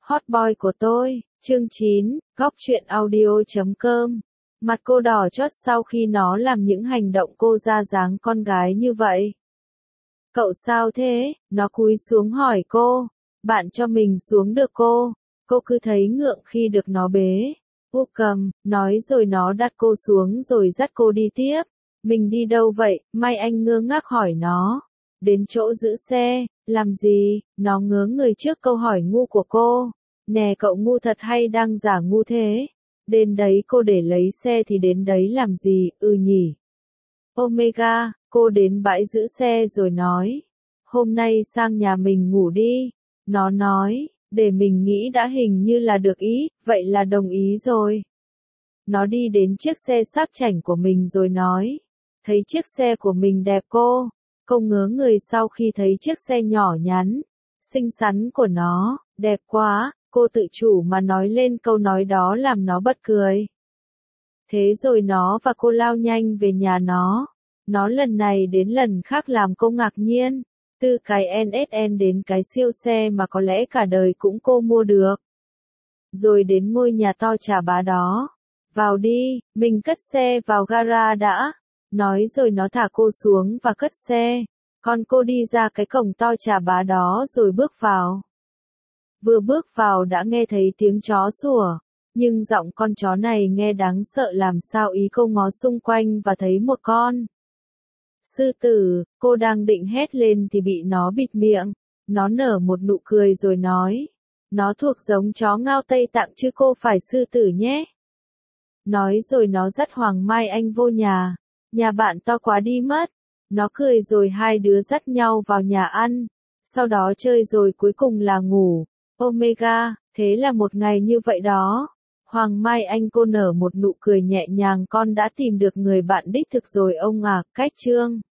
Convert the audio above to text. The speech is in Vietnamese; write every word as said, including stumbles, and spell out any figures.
Hot boy của tôi, chương chín, góc truyện audio chấm com. Mặt cô đỏ chót sau khi nó làm những hành động cô ra dáng con gái như vậy. Cậu sao thế? Nó cúi xuống hỏi cô. Bạn cho mình xuống được cô. Cô cứ thấy ngượng khi được nó bế. Úp cầm, nói rồi nó đặt cô xuống rồi dắt cô đi tiếp. Mình đi đâu vậy? Mai Anh ngơ ngác hỏi nó. Đến chỗ giữ xe, làm gì? Nó ngớ người trước câu hỏi ngu của cô. Nè cậu ngu thật hay đang giả ngu thế? Đến đấy cô để lấy xe thì đến đấy làm gì? Ừ nhỉ. Omega, cô đến bãi giữ xe rồi nói. Hôm nay sang nhà mình ngủ đi. Nó nói, để mình nghĩ đã hình như là được ý, vậy là đồng ý rồi. Nó đi đến chiếc xe sắc chảnh của mình rồi nói. Thấy chiếc xe của mình đẹp cô. Cô ngớ người sau khi thấy chiếc xe nhỏ nhắn, xinh xắn của nó, đẹp quá, cô tự chủ mà nói lên câu nói đó làm nó bật cười. Thế rồi nó và cô lao nhanh về nhà nó. Nó lần này đến lần khác làm cô ngạc nhiên. Từ cái en ét en đến cái siêu xe mà có lẽ cả đời cũng cô mua được. Rồi đến ngôi nhà to chà bá đó. Vào đi, mình cất xe vào gara đã. Nói rồi nó thả cô xuống và cất xe. Còn cô đi ra cái cổng to chà bá đó rồi bước vào. Vừa bước vào đã nghe thấy tiếng chó sủa. Nhưng giọng con chó này nghe đáng sợ làm sao ý cô ngó xung quanh và thấy một con sư tử. Cô đang định hét lên thì bị nó bịt miệng. Nó nở một nụ cười rồi nói. Nó thuộc giống chó Ngao Tây Tạng chứ cô phải sư tử nhé. Nói rồi nó dắt Hoàng Mai Anh vô nhà. Nhà bạn to quá đi mất. Nó cười rồi hai đứa dắt nhau vào nhà ăn. Sau đó chơi rồi cuối cùng là ngủ. Omega, thế là một ngày như vậy đó. Hoàng Mai Anh cô nở một nụ cười nhẹ nhàng, con đã tìm được người bạn đích thực rồi ông à. Cách chương